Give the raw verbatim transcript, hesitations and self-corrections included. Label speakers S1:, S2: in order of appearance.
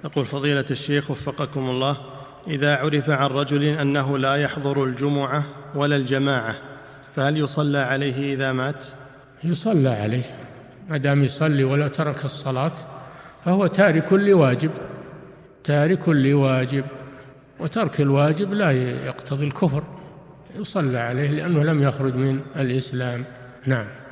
S1: يقول فضيلة الشيخ وفقكم الله، إذا عرف عن رجل أنه لا يحضر الجمعة ولا الجماعة فهل يصلى عليه إذا مات؟
S2: يصلى عليه ما دام يصلي ولا ترك الصلاة فهو تارك لواجب، تارك لواجب، وترك الواجب لا يقتضي الكفر، يصلى عليه لأنه لم يخرج من الإسلام. نعم.